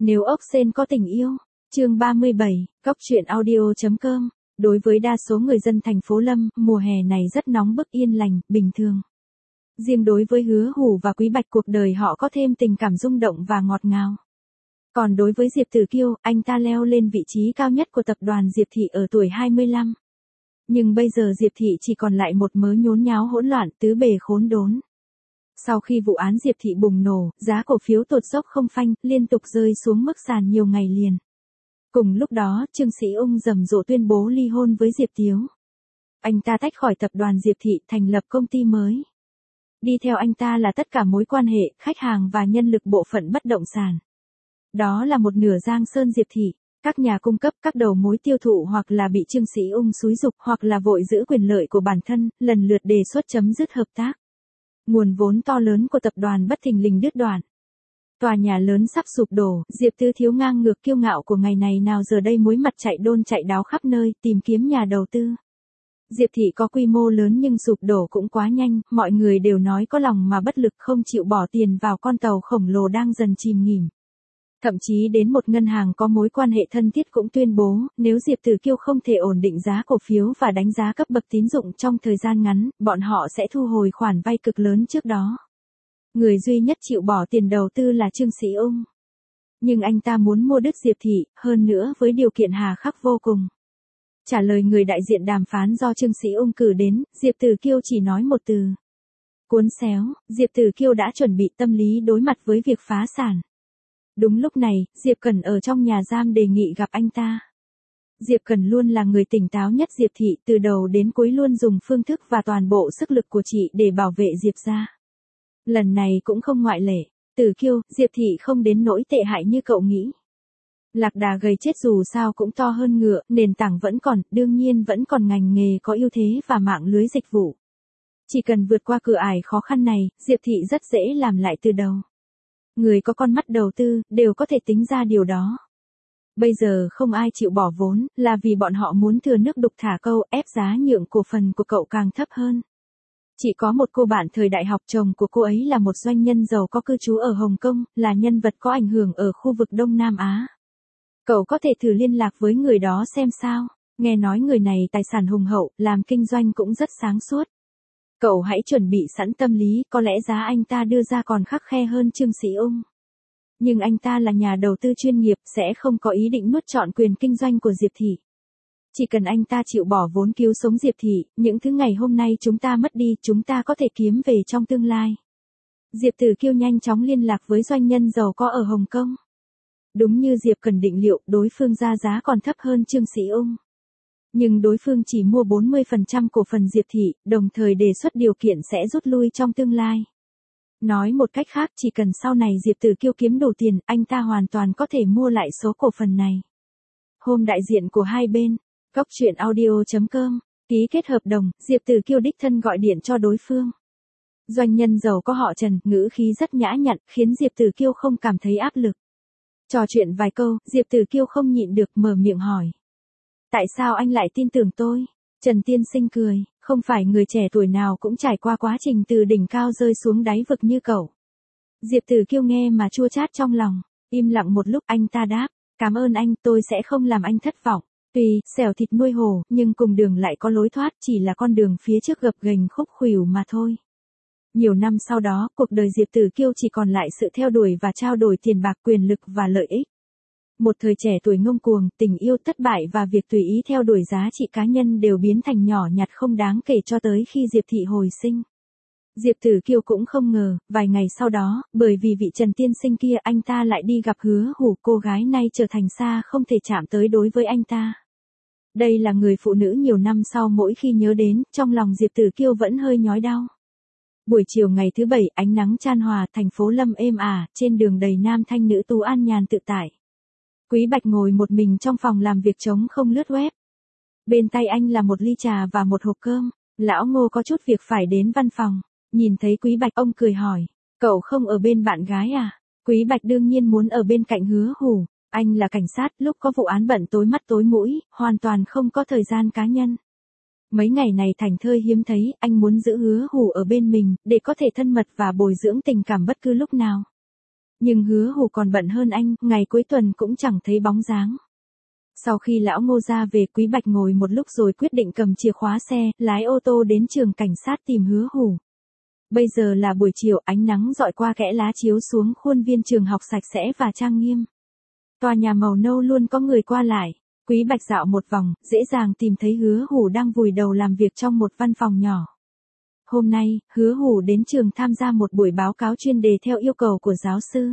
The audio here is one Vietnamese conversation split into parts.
Nếu ốc sên có tình yêu. Chương 37, Cóc truyện audio.com. Đối với đa số người dân thành phố Lâm, mùa hè này rất nóng bức yên lành, bình thường. Riêng đối với Hứa Hủ và Quý Bạch cuộc đời họ có thêm tình cảm rung động và ngọt ngào. Còn đối với Diệp Tử Kiêu, anh ta leo lên vị trí cao nhất của tập đoàn Diệp Thị ở tuổi 25. Nhưng bây giờ Diệp Thị chỉ còn lại một mớ nhốn nháo hỗn loạn, tứ bề khốn đốn. Sau khi vụ án Diệp Thị bùng nổ, giá cổ phiếu tụt dốc không phanh, liên tục rơi xuống mức sàn nhiều ngày liền. Cùng lúc đó, Trương Sĩ Ung rầm rộ tuyên bố ly hôn với Diệp Tiếu. Anh ta tách khỏi tập đoàn Diệp Thị, thành lập công ty mới. Đi theo anh ta là tất cả mối quan hệ, khách hàng và nhân lực bộ phận bất động sản. Đó là một nửa Giang Sơn Diệp Thị. Các nhà cung cấp, các đầu mối tiêu thụ hoặc là bị Trương Sĩ Ung xúi giục hoặc là vội giữ quyền lợi của bản thân, lần lượt đề xuất chấm dứt hợp tác. Nguồn vốn to lớn của tập đoàn bất thình lình đứt đoạn. Tòa nhà lớn sắp sụp đổ, Diệp Tư Thiếu ngang ngược kiêu ngạo của ngày này nào giờ đây muối mặt chạy đôn chạy đáo khắp nơi, tìm kiếm nhà đầu tư. Diệp Thị có quy mô lớn nhưng sụp đổ cũng quá nhanh, mọi người đều nói có lòng mà bất lực không chịu bỏ tiền vào con tàu khổng lồ đang dần chìm nghỉm. Thậm chí đến một ngân hàng có mối quan hệ thân thiết cũng tuyên bố, nếu Diệp Tử Kiêu không thể ổn định giá cổ phiếu và đánh giá cấp bậc tín dụng trong thời gian ngắn, bọn họ sẽ thu hồi khoản vay cực lớn trước đó. Người duy nhất chịu bỏ tiền đầu tư là Trương Sĩ Ung. Nhưng anh ta muốn mua đứt Diệp Thị, hơn nữa với điều kiện hà khắc vô cùng. Trả lời người đại diện đàm phán do Trương Sĩ Ung cử đến, Diệp Tử Kiêu chỉ nói một từ. Cuốn xéo, Diệp Tử Kiêu đã chuẩn bị tâm lý đối mặt với việc phá sản. Đúng lúc này, Diệp Cẩn ở trong nhà giam đề nghị gặp anh ta. Diệp Cẩn luôn là người tỉnh táo nhất Diệp Thị, từ đầu đến cuối luôn dùng phương thức và toàn bộ sức lực của chị để bảo vệ Diệp gia. Lần này cũng không ngoại lệ. Tử Kiêu, Diệp Thị không đến nỗi tệ hại như cậu nghĩ. Lạc đà gầy chết dù sao cũng to hơn ngựa, nền tảng vẫn còn, đương nhiên vẫn còn ngành nghề có ưu thế và mạng lưới dịch vụ. Chỉ cần vượt qua cửa ải khó khăn này, Diệp Thị rất dễ làm lại từ đầu. Người có con mắt đầu tư, đều có thể tính ra điều đó. Bây giờ không ai chịu bỏ vốn, là vì bọn họ muốn thừa nước đục thả câu, ép giá nhượng cổ phần của cậu càng thấp hơn. Chỉ có một cô bạn thời đại học, chồng của cô ấy là một doanh nhân giàu có cư trú ở Hồng Kông, là nhân vật có ảnh hưởng ở khu vực Đông Nam Á. Cậu có thể thử liên lạc với người đó xem sao, nghe nói người này tài sản hùng hậu, làm kinh doanh cũng rất sáng suốt. Cậu hãy chuẩn bị sẵn tâm lý, có lẽ giá anh ta đưa ra còn khắt khe hơn Trương Sĩ Ung. Nhưng anh ta là nhà đầu tư chuyên nghiệp, sẽ không có ý định nuốt trọn quyền kinh doanh của Diệp Thị. Chỉ cần anh ta chịu bỏ vốn cứu sống Diệp Thị, những thứ ngày hôm nay chúng ta mất đi, chúng ta có thể kiếm về trong tương lai. Diệp Tử Kiêu nhanh chóng liên lạc với doanh nhân giàu có ở Hồng Kông. Đúng như Diệp Cần định liệu, đối phương ra giá còn thấp hơn Trương Sĩ Ung. Nhưng đối phương chỉ mua 40% cổ phần Diệp Thị, đồng thời đề xuất điều kiện sẽ rút lui trong tương lai. Nói một cách khác, chỉ cần sau này Diệp Tử Kiêu kiếm đủ tiền, anh ta hoàn toàn có thể mua lại số cổ phần này. Hôm đại diện của hai bên, Cóc truyện audio.com, ký kết hợp đồng, Diệp Tử Kiêu đích thân gọi điện cho đối phương. Doanh nhân giàu có họ Trần, ngữ khí rất nhã nhặn, khiến Diệp Tử Kiêu không cảm thấy áp lực. Trò chuyện vài câu, Diệp Tử Kiêu không nhịn được mở miệng hỏi. Tại sao anh lại tin tưởng tôi? Trần tiên sinh cười, không phải người trẻ tuổi nào cũng trải qua quá trình từ đỉnh cao rơi xuống đáy vực như cậu. Diệp Tử Kiêu nghe mà chua chát trong lòng, im lặng một lúc anh ta đáp, cảm ơn anh, tôi sẽ không làm anh thất vọng. Tuy, xẻo thịt nuôi hổ, nhưng cùng đường lại có lối thoát, chỉ là con đường phía trước gập ghềnh khúc khuỷu mà thôi. Nhiều năm sau đó, cuộc đời Diệp Tử Kiêu chỉ còn lại sự theo đuổi và trao đổi tiền bạc, quyền lực và lợi ích. Một thời trẻ tuổi ngông cuồng, tình yêu thất bại và việc tùy ý theo đuổi giá trị cá nhân đều biến thành nhỏ nhặt không đáng kể cho tới khi Diệp Thị hồi sinh. Diệp Tử Kiêu cũng không ngờ, vài ngày sau đó, bởi vì vị Trần tiên sinh kia anh ta lại đi gặp Hứa Hủ, cô gái nay trở thành xa không thể chạm tới đối với anh ta. Đây là người phụ nữ nhiều năm sau mỗi khi nhớ đến, trong lòng Diệp Tử Kiêu vẫn hơi nhói đau. Buổi chiều ngày thứ Bảy, ánh nắng chan hòa, thành phố Lâm êm ả, trên đường đầy nam thanh nữ tú an nhàn tự tại. Quý Bạch ngồi một mình trong phòng làm việc trống không lướt web. Bên tay anh là một ly trà và một hộp cơm. Lão Ngô có chút việc phải đến văn phòng. Nhìn thấy Quý Bạch ông cười hỏi, cậu không ở bên bạn gái à? Quý Bạch đương nhiên muốn ở bên cạnh Hứa Hủ. Anh là cảnh sát, lúc có vụ án bận tối mắt tối mũi, hoàn toàn không có thời gian cá nhân. Mấy ngày này thảnh thơi hiếm thấy, anh muốn giữ Hứa Hủ ở bên mình, để có thể thân mật và bồi dưỡng tình cảm bất cứ lúc nào. Nhưng Hứa Hủ còn bận hơn anh, ngày cuối tuần cũng chẳng thấy bóng dáng. Sau khi lão Ngô ra về, Quý Bạch ngồi một lúc rồi quyết định cầm chìa khóa xe, lái ô tô đến trường cảnh sát tìm Hứa Hủ. Bây giờ là buổi chiều, ánh nắng rọi qua kẽ lá chiếu xuống khuôn viên trường học sạch sẽ và trang nghiêm. Tòa nhà màu nâu luôn có người qua lại. Quý Bạch dạo một vòng, dễ dàng tìm thấy Hứa Hủ đang vùi đầu làm việc trong một văn phòng nhỏ. Hôm nay, Hứa Hủ đến trường tham gia một buổi báo cáo chuyên đề theo yêu cầu của giáo sư.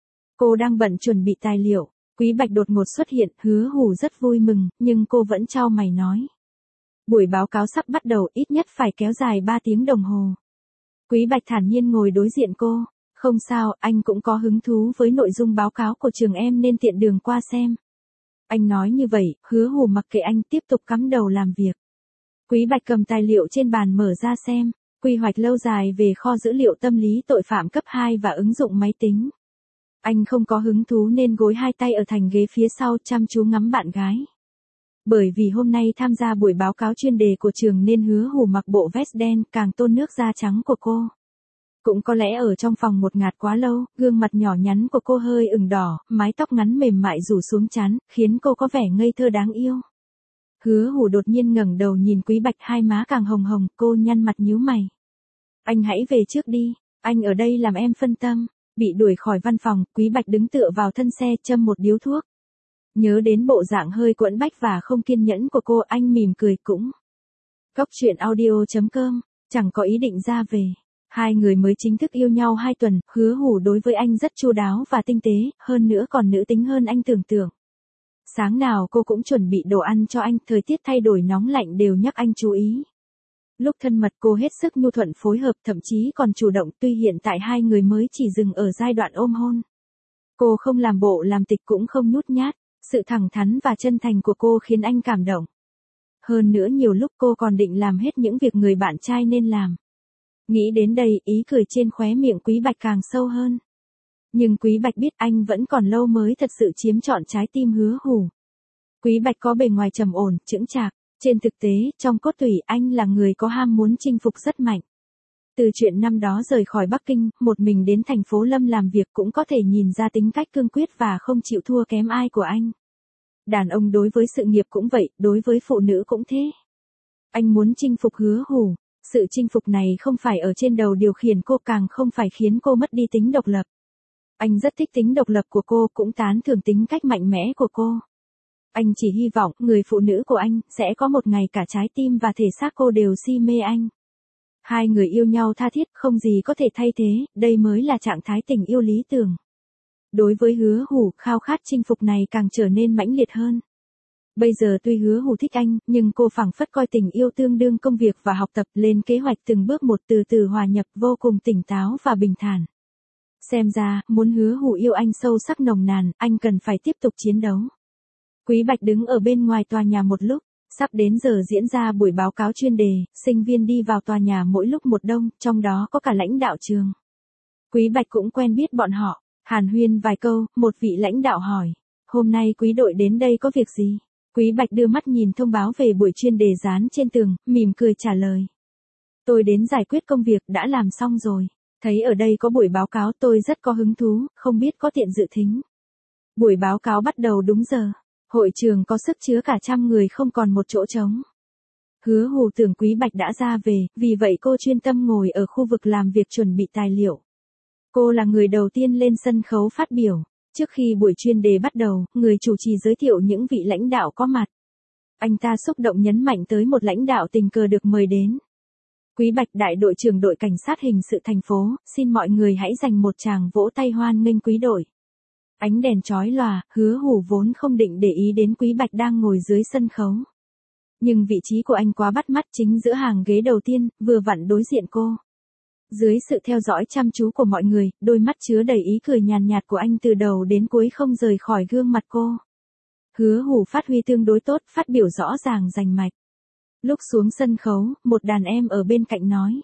Cô đang bận chuẩn bị tài liệu. Quý Bạch đột ngột xuất hiện, Hứa Hủ rất vui mừng, nhưng cô vẫn chau mày nói. Buổi báo cáo sắp bắt đầu, ít nhất phải kéo dài 3 tiếng đồng hồ. Quý Bạch thản nhiên ngồi đối diện cô. Không sao, anh cũng có hứng thú với nội dung báo cáo của trường em nên tiện đường qua xem. Anh nói như vậy, Hứa Hủ mặc kệ anh tiếp tục cắm đầu làm việc. Quý Bạch cầm tài liệu trên bàn mở ra xem. Quy hoạch lâu dài về kho dữ liệu tâm lý tội phạm cấp 2 và ứng dụng máy tính. Anh không có hứng thú nên gối hai tay ở thành ghế phía sau chăm chú ngắm bạn gái. Bởi vì hôm nay tham gia buổi báo cáo chuyên đề của trường nên Hứa Hủ mặc bộ vest đen càng tôn nước da trắng của cô. Cũng có lẽ ở trong phòng một ngạt quá lâu, gương mặt nhỏ nhắn của cô hơi ửng đỏ, mái tóc ngắn mềm mại rủ xuống trán, khiến cô có vẻ ngây thơ đáng yêu. Hứa Hủ đột nhiên ngẩng đầu nhìn Quý Bạch, hai má càng hồng hồng, cô nhăn mặt nhíu mày. Anh hãy về trước đi, anh ở đây làm em phân tâm. Bị đuổi khỏi văn phòng, Quý Bạch đứng tựa vào thân xe châm một điếu thuốc. Nhớ đến bộ dạng hơi quẫn bách và không kiên nhẫn của cô, anh mỉm cười cũng. Cốc truyện audio.com, chẳng có ý định ra về. Hai người mới chính thức yêu nhau 2 tuần, Hứa Hủ đối với anh rất chu đáo và tinh tế, hơn nữa còn nữ tính hơn anh tưởng tượng. Sáng nào cô cũng chuẩn bị đồ ăn cho anh, thời tiết thay đổi nóng lạnh đều nhắc anh chú ý. Lúc thân mật cô hết sức nhu thuận phối hợp, thậm chí còn chủ động, tuy hiện tại hai người mới chỉ dừng ở giai đoạn ôm hôn. Cô không làm bộ làm tịch cũng không nhút nhát, sự thẳng thắn và chân thành của cô khiến anh cảm động. Hơn nữa nhiều lúc cô còn định làm hết những việc người bạn trai nên làm. Nghĩ đến đây, ý cười trên khóe miệng Quý Bạch càng sâu hơn. Nhưng Quý Bạch biết anh vẫn còn lâu mới thật sự chiếm trọn trái tim Hứa Hủ. Quý Bạch có bề ngoài trầm ổn, chững chạc. Trên thực tế, trong cốt tủy anh là người có ham muốn chinh phục rất mạnh. Từ chuyện năm đó rời khỏi Bắc Kinh, một mình đến thành phố Lâm làm việc cũng có thể nhìn ra tính cách cương quyết và không chịu thua kém ai của anh. Đàn ông đối với sự nghiệp cũng vậy, đối với phụ nữ cũng thế. Anh muốn chinh phục Hứa Hủ, sự chinh phục này không phải ở trên đầu điều khiển cô, càng không phải khiến cô mất đi tính độc lập. Anh rất thích tính độc lập của cô, cũng tán thưởng tính cách mạnh mẽ của cô. Anh chỉ hy vọng người phụ nữ của anh sẽ có một ngày cả trái tim và thể xác cô đều si mê anh. Hai người yêu nhau tha thiết, không gì có thể thay thế, đây mới là trạng thái tình yêu lý tưởng. Đối với Hứa Hủ, khao khát chinh phục này càng trở nên mãnh liệt hơn. Bây giờ tuy Hứa Hủ thích anh, nhưng cô phảng phất coi tình yêu tương đương công việc và học tập, lên kế hoạch từng bước một, từ từ hòa nhập, vô cùng tỉnh táo và bình thản. Xem ra, muốn Hứa Hủ yêu anh sâu sắc nồng nàn, anh cần phải tiếp tục chiến đấu. Quý Bạch đứng ở bên ngoài tòa nhà một lúc, sắp đến giờ diễn ra buổi báo cáo chuyên đề, sinh viên đi vào tòa nhà mỗi lúc một đông, trong đó có cả lãnh đạo trường. Quý Bạch cũng quen biết bọn họ, hàn huyên vài câu, một vị lãnh đạo hỏi, hôm nay Quý đội đến đây có việc gì? Quý Bạch đưa mắt nhìn thông báo về buổi chuyên đề dán trên tường, mỉm cười trả lời. Tôi đến giải quyết công việc, đã làm xong rồi. Thấy ở đây có buổi báo cáo tôi rất có hứng thú, không biết có tiện dự thính. Buổi báo cáo bắt đầu đúng giờ. Hội trường có sức chứa cả 100 người, không còn một chỗ trống. Hứa Hủ tưởng Quý Bạch đã ra về, vì vậy cô chuyên tâm ngồi ở khu vực làm việc chuẩn bị tài liệu. Cô là người đầu tiên lên sân khấu phát biểu. Trước khi buổi chuyên đề bắt đầu, người chủ trì giới thiệu những vị lãnh đạo có mặt. Anh ta xúc động nhấn mạnh tới một lãnh đạo tình cờ được mời đến. Quý Bạch, đại đội trưởng đội cảnh sát hình sự thành phố, xin mọi người hãy dành một tràng vỗ tay hoan nghênh Quý đội. Ánh đèn chói lòa, Hứa Hủ vốn không định để ý đến Quý Bạch đang ngồi dưới sân khấu. Nhưng vị trí của anh quá bắt mắt, chính giữa hàng ghế đầu tiên, vừa vặn đối diện cô. Dưới sự theo dõi chăm chú của mọi người, đôi mắt chứa đầy ý cười nhàn nhạt của anh từ đầu đến cuối không rời khỏi gương mặt cô. Hứa Hủ phát huy tương đối tốt, phát biểu rõ ràng rành mạch. Lúc xuống sân khấu, một đàn em ở bên cạnh nói.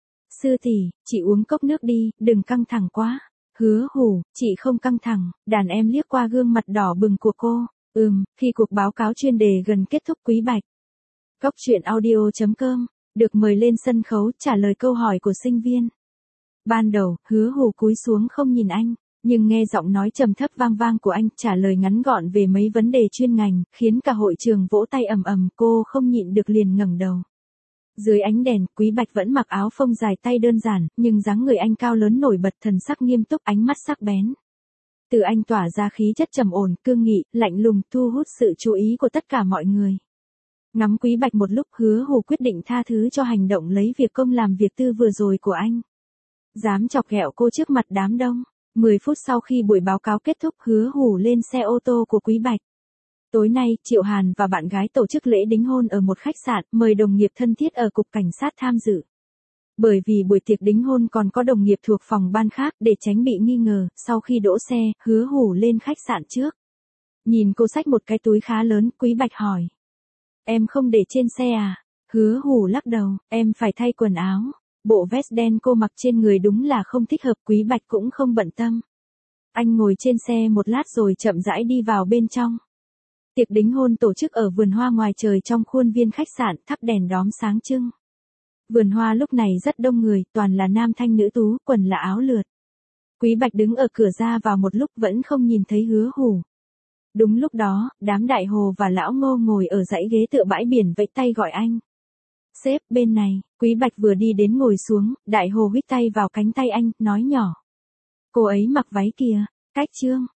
Sư tỷ, chị uống cốc nước đi, đừng căng thẳng quá. Hứa Hủ, chị không căng thẳng, đàn em liếc qua gương mặt đỏ bừng của cô. Khi cuộc báo cáo chuyên đề gần kết thúc, Quý Bạch. Cốc truyện audio.com, được mời lên sân khấu trả lời câu hỏi của sinh viên. Ban đầu, Hứa Hủ cúi xuống không nhìn anh, Nhưng nghe giọng nói trầm thấp vang vang của anh trả lời ngắn gọn về mấy vấn đề chuyên ngành, khiến cả hội trường vỗ tay ầm ầm, cô không nhịn được liền ngẩng đầu. Dưới ánh đèn, Quý Bạch vẫn mặc áo phông dài tay đơn giản, nhưng dáng người anh cao lớn nổi bật, thần sắc nghiêm túc, ánh mắt sắc bén. Từ anh tỏa ra khí chất trầm ổn, cương nghị, lạnh lùng, thu hút sự chú ý của tất cả mọi người. Ngắm Quý Bạch một lúc, Hứa Hủ quyết định tha thứ cho hành động lấy việc công làm việc tư vừa rồi của anh. Dám chọc ghẹo cô trước mặt đám đông. 10 phút sau khi buổi báo cáo kết thúc, Hứa Hủ lên xe ô tô của Quý Bạch. Tối nay, Triệu Hàn và bạn gái tổ chức lễ đính hôn ở một khách sạn, mời đồng nghiệp thân thiết ở cục cảnh sát tham dự. Bởi vì buổi tiệc đính hôn còn có đồng nghiệp thuộc phòng ban khác, để tránh bị nghi ngờ, sau khi đỗ xe, Hứa Hủ lên khách sạn trước. Nhìn cô xách một cái túi khá lớn, Quý Bạch hỏi. Em không để trên xe à? Hứa Hủ lắc đầu, em phải thay quần áo. Bộ vest đen cô mặc trên người đúng là không thích hợp, Quý Bạch cũng không bận tâm. Anh ngồi trên xe một lát rồi chậm rãi đi vào bên trong. Tiệc đính hôn tổ chức ở vườn hoa ngoài trời trong khuôn viên khách sạn, thắp đèn đóm sáng trưng. Vườn hoa lúc này rất đông người, toàn là nam thanh nữ tú, quần là áo lượt. Quý Bạch đứng ở cửa ra vào một lúc vẫn không nhìn thấy Hứa Hủ. Đúng lúc đó, đám Đại Hồ và Lão Ngô ngồi ở dãy ghế tựa bãi biển vẫy tay gọi anh. Sếp, bên này. Quý Bạch vừa đi đến ngồi xuống, Đại Hồ huých tay vào cánh tay anh, nói nhỏ. Cô ấy mặc váy kìa, cách Trương.